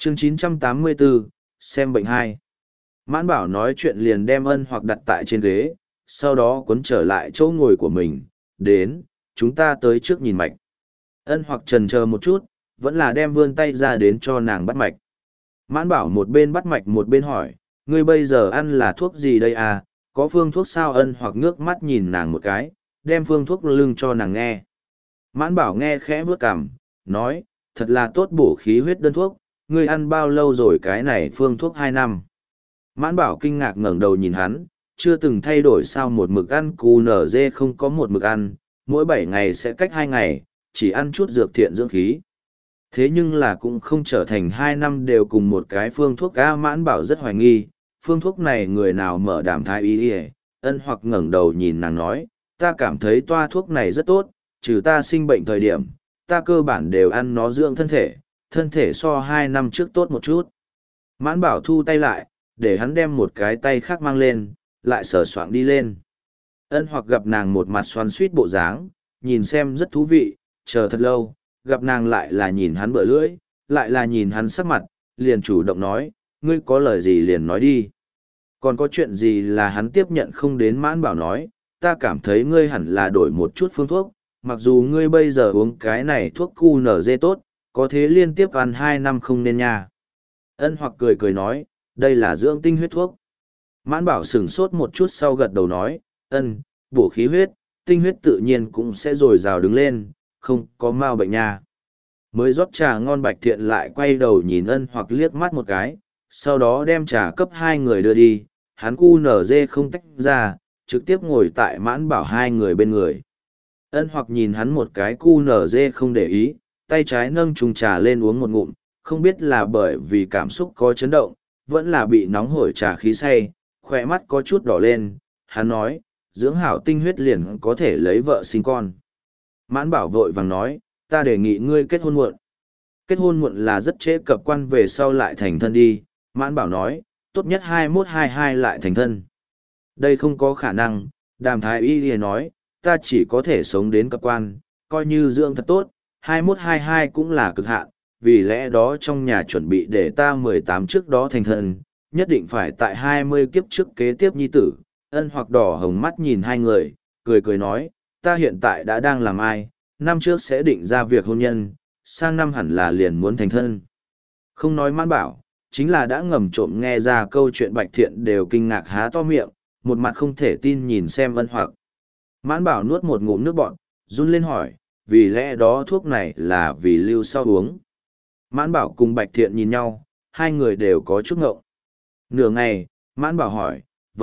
Chương 984, xem bệnh 2. Mãn Bảo nói chuyện liền đem Ân Hoặc đặt tại trên ghế, sau đó cuốn trở lại chỗ ngồi của mình. Đến, chúng ta tới trước nhìn mạch. Ân Hoặc chần chờ một chút, vẫn là đem vươn tay ra đến cho nàng bắt mạch. Mãn Bảo một bên bắt mạch một bên hỏi, ngươi bây giờ ăn là thuốc gì đây à, có phương thuốc sao? Ân Hoặc ngước mắt nhìn nàng một cái, đem phương thuốc lưng cho nàng nghe. Mãn Bảo nghe khẽ vớt cằm, nói, thật là tốt bổ khí huyết đơn thuốc, ngươi ăn bao lâu rồi? Cái này phương thuốc 2 năm. Mãn Bảo kinh ngạc ngẩng đầu nhìn hắn, chưa từng thay đổi sao? Một mực ăn QNZ không có một mực ăn, mỗi 7 ngày sẽ cách 2 ngày, chỉ ăn chút dược thiện dưỡng khí. Thế nhưng là cũng không trở thành 2 năm đều cùng một cái phương thuốc. Mãn Bảo rất hoài nghi, phương thuốc này người nào mở Đàm Thái Y. Ân Hoặc ngẩng đầu nhìn nàng nói, ta cảm thấy toa thuốc này rất tốt, trừ ta sinh bệnh thời điểm, ta cơ bản đều ăn nó dưỡng thân thể so 2 năm trước tốt một chút. Mãn Bảo thu tay lại, để hắn đem một cái tay khác mang lên, lại sờ soạng đi lên. Ân Hoặc gặp nàng một mặt xoắn suýt bộ dáng, nhìn xem rất thú vị, chờ thật lâu, gặp nàng lại là nhìn hắn bợ lưỡi, lại là nhìn hắn sắc mặt, liền chủ động nói, ngươi có lời gì liền nói đi. Còn có chuyện gì là hắn tiếp nhận không đến? Mãn Bảo nói, ta cảm thấy ngươi hẳn là đổi một chút phương thuốc, mặc dù ngươi bây giờ uống cái này thuốc QNZ tốt, có thế liên tiếp ăn 2 năm không nên nha. Ân Hoặc cười cười nói, đây là dưỡng tinh huyết thuốc. Mãn Bảo sửng sốt một chút sau gật đầu nói, bổ khí huyết, tinh huyết tự nhiên cũng sẽ dồi dào đứng lên, không có mau bệnh nha. Mới rót trà ngon Bạch Thiện lại quay đầu nhìn Ân Hoặc liếc mắt một cái, sau đó đem trà cấp 2 người đưa đi, hắn QNZ không tách ra, trực tiếp ngồi tại Mãn Bảo 2 người bên người. Ân Hoặc nhìn hắn một cái QNZ không để ý, tay trái nâng chung trà lên uống một ngụm, không biết là bởi vì cảm xúc có chấn động, vẫn là bị nóng hổi trà khí say, khỏe mắt có chút đỏ lên, hắn nói, dưỡng hảo tinh huyết liền có thể lấy vợ sinh con. Mãn Bảo vội vàng nói, ta đề nghị ngươi kết hôn muộn. Kết hôn muộn là rất trễ cập quan về sau lại thành thân đi. Mãn Bảo nói, tốt nhất 21-22 lại thành thân. Đây không có khả năng, Đàm Thái Y liền nói, ta chỉ có thể sống đến cập quan, coi như dưỡng thật tốt, 21-22 cũng là cực hạn, vì lẽ đó trong nhà chuẩn bị để ta 18 trước đó thành thân, nhất định phải tại 20 kiếp trước kế tiếp nhi tử. Ân Hoặc đỏ hồng mắt nhìn hai người, cười cười nói, ta hiện tại đã đang làm ai, năm trước sẽ định ra việc hôn nhân, sang năm hẳn là liền muốn thành thân. Không nói Mãn Bảo, chính là đã ngầm trộm nghe ra câu chuyện Bạch Thiện đều kinh ngạc há to miệng, một mặt không thể tin nhìn xem Ân Hoặc. Mãn Bảo nuốt một ngụm nước bọt, run lên hỏi, vì lẽ đó thuốc này là vì lưu sau uống. Mãn Bảo cùng Bạch Thiện nhìn nhau, hai người đều có chút ngộng. Nửa ngày, Mãn Bảo hỏi,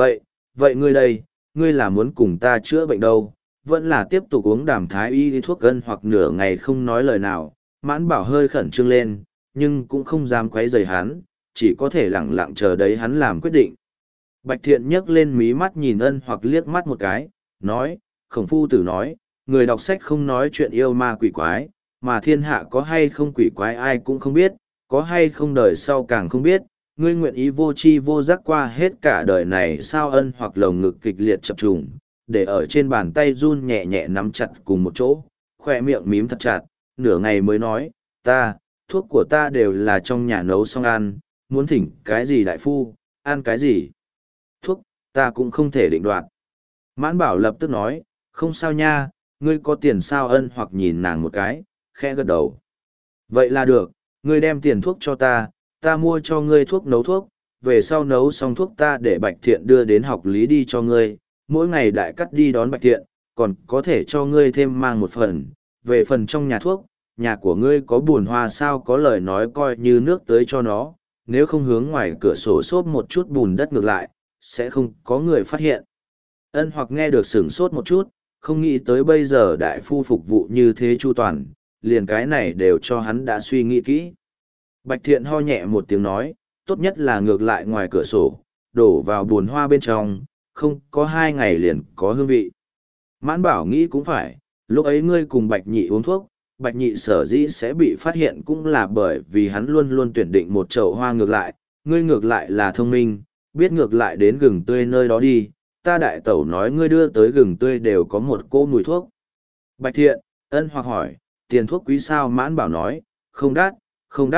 vậy ngươi đây, ngươi là muốn cùng ta chữa bệnh đâu, vẫn là tiếp tục uống Đàm Thái Y thuốc? Ân Hoặc nửa ngày không nói lời nào, Mãn Bảo hơi khẩn trương lên, nhưng cũng không dám quấy rầy hắn, chỉ có thể lẳng lặng chờ đấy hắn làm quyết định. Bạch Thiện nhấc lên mí mắt nhìn Ân Hoặc liếc mắt một cái, nói, Khổng Phu Tử nói, người đọc sách không nói chuyện yêu ma quỷ quái, mà thiên hạ có hay không quỷ quái ai cũng không biết, có hay không đời sau càng không biết, ngươi nguyện ý vô tri vô giác qua hết cả đời này sao? Ân Hoặc lồng ngực kịch liệt chập trùng, để ở trên bàn tay run nhẹ nhẹ nắm chặt cùng một chỗ, khoe miệng mím thật chặt, nửa ngày mới nói, thuốc của ta đều là trong nhà nấu xong ăn, muốn thỉnh cái gì đại phu, ăn cái gì thuốc, ta cũng không thể định đoạt. Mãn Bảo lập tức nói, không sao nha, ngươi có tiền sao? Ân Hoặc nhìn nàng một cái, khẽ gật đầu. Vậy là được, ngươi đem tiền thuốc cho ta mua cho ngươi thuốc nấu thuốc, về sau nấu xong thuốc ta để Bạch Thiện đưa đến học lý đi cho ngươi, mỗi ngày đại cắt đi đón Bạch Thiện, còn có thể cho ngươi thêm mang một phần. Về phần trong nhà thuốc, nhà của ngươi có bùn hoa sao? Có lời nói coi như nước tới cho nó, nếu không hướng ngoài cửa sổ xốp một chút bùn đất ngược lại, sẽ không có người phát hiện. Ân Hoặc nghe được sửng sốt một chút, không nghĩ tới bây giờ đại phu phục vụ như thế chu toàn, liền cái này đều cho hắn đã suy nghĩ kỹ. Bạch Thiện ho nhẹ một tiếng nói, tốt nhất là ngược lại ngoài cửa sổ, đổ vào bùn hoa bên trong, không có 2 ngày liền có hương vị. Mãn Bảo nghĩ cũng phải, lúc ấy ngươi cùng Bạch Nhị uống thuốc, Bạch Nhị sở dĩ sẽ bị phát hiện cũng là bởi vì hắn luôn luôn tuyển định một chậu hoa ngược lại, ngươi ngược lại là thông minh, biết ngược lại đến gừng tươi nơi đó đi, ta đại tẩu nói ngươi đưa tới gừng tươi đều có một cỗ mùi thuốc. Bạch Thiện, Ân Hoặc hỏi, tiền thuốc quý sao? Mãn Bảo nói, không đắt,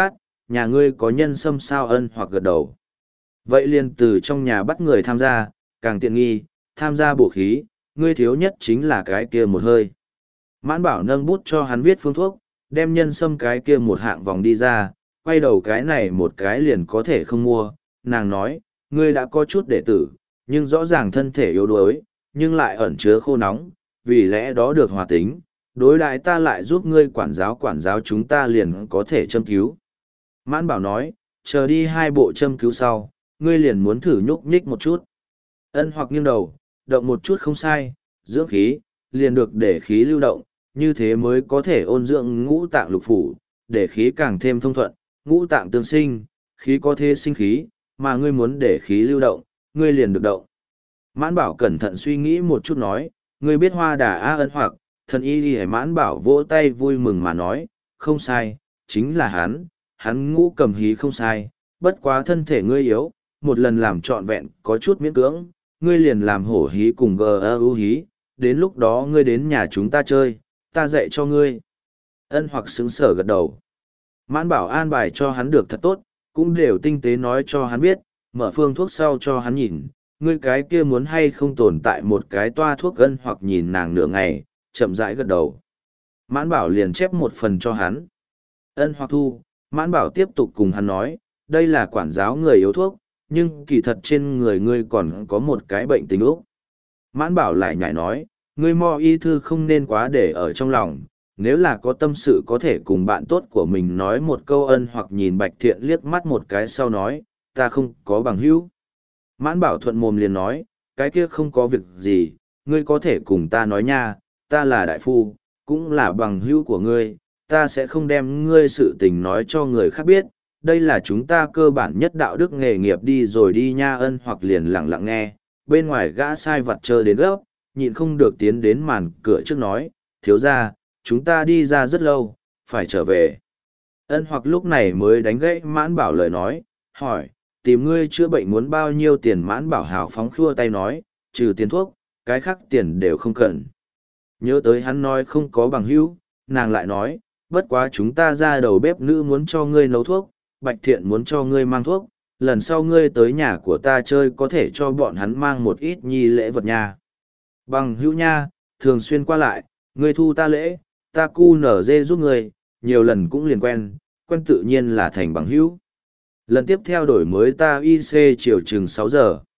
nhà ngươi có nhân sâm sao? Ân hoặc gật đầu. Vậy liền từ trong nhà bắt người tham gia, càng tiện nghi, tham gia bổ khí, ngươi thiếu nhất chính là cái kia một hơi. Mãn Bảo nâng bút cho hắn viết phương thuốc, đem nhân sâm cái kia một hạng vòng đi ra, quay đầu cái này một cái liền có thể không mua. Nàng nói, ngươi đã có chút đệ tử, nhưng rõ ràng thân thể yếu đuối, nhưng lại ẩn chứa khô nóng, vì lẽ đó được hòa tính, đối đại ta lại giúp ngươi quản giáo chúng ta liền có thể châm cứu. Mãn Bảo nói, chờ đi 2 bộ châm cứu sau, ngươi liền muốn thử nhúc nhích một chút. Ân hoặc nghiêng đầu, động một chút không sai, dưỡng khí, liền được để khí lưu động, như thế mới có thể ôn dưỡng ngũ tạng lục phủ, để khí càng thêm thông thuận, ngũ tạng tương sinh, khí có thế sinh khí, mà ngươi muốn để khí lưu động, ngươi liền được động. Mãn Bảo cẩn thận suy nghĩ một chút nói, ngươi biết Hoa Đà A Ân hoặc, thần y đi. Mãn Bảo vỗ tay vui mừng mà nói, không sai, chính là hắn ngũ cầm hí không sai, bất quá thân thể ngươi yếu, một lần làm trọn vẹn có chút miễn cưỡng, ngươi liền làm hổ hí cùng GU hí, đến lúc đó ngươi đến nhà chúng ta chơi, ta dạy cho ngươi. Ân hoặc xứng sở gật đầu. Mãn Bảo an bài cho hắn được thật tốt, cũng đều tinh tế nói cho hắn biết, mở phương thuốc sau cho hắn nhìn, ngươi cái kia muốn hay không tồn tại một cái toa thuốc. Ân hoặc nhìn nàng nửa ngày, chậm rãi gật đầu. Mãn Bảo liền chép một phần cho hắn. Ân hoặc thu, Mãn Bảo tiếp tục cùng hắn nói, đây là quản giáo người yếu thuốc, nhưng kỳ thật trên người ngươi còn có một cái bệnh tình úc. Mãn Bảo lại nhảy nói, ngươi mo y thư không nên quá để ở trong lòng, nếu là có tâm sự có thể cùng bạn tốt của mình nói một câu. Ân hoặc nhìn Bạch Thiện liếc mắt một cái sau nói, ta không có bằng hữu. Mãn Bảo thuận mồm liền nói, cái kia không có việc gì, ngươi có thể cùng ta nói nha, ta là đại phu, cũng là bằng hữu của ngươi, ta sẽ không đem ngươi sự tình nói cho người khác biết, đây là chúng ta cơ bản nhất đạo đức nghề nghiệp đi rồi đi nha. Ân hoặc liền lặng lặng nghe, bên ngoài gã sai vặt chờ đến gấp, nhịn không được tiến đến màn cửa trước nói, thiếu ra, chúng ta đi ra rất lâu, phải trở về. Ân hoặc lúc này mới đánh gãy Mãn Bảo lời nói, hỏi, tìm ngươi chữa bệnh muốn bao nhiêu tiền? Mãn Bảo hào phóng khua tay nói, trừ tiền thuốc, cái khác tiền đều không cần. Nhớ tới hắn nói không có bằng hữu, nàng lại nói, bất quá chúng ta ra đầu bếp nữ muốn cho ngươi nấu thuốc, Bạch Thiện muốn cho ngươi mang thuốc, lần sau ngươi tới nhà của ta chơi có thể cho bọn hắn mang một ít nhi lễ vật nha. Bằng hữu nha, thường xuyên qua lại, ngươi thu ta lễ, ta cu nở dê giúp ngươi, nhiều lần cũng liền quen, quen tự nhiên là thành bằng hữu. Lần tiếp theo đổi mới ta IC chiều chừng 6 giờ.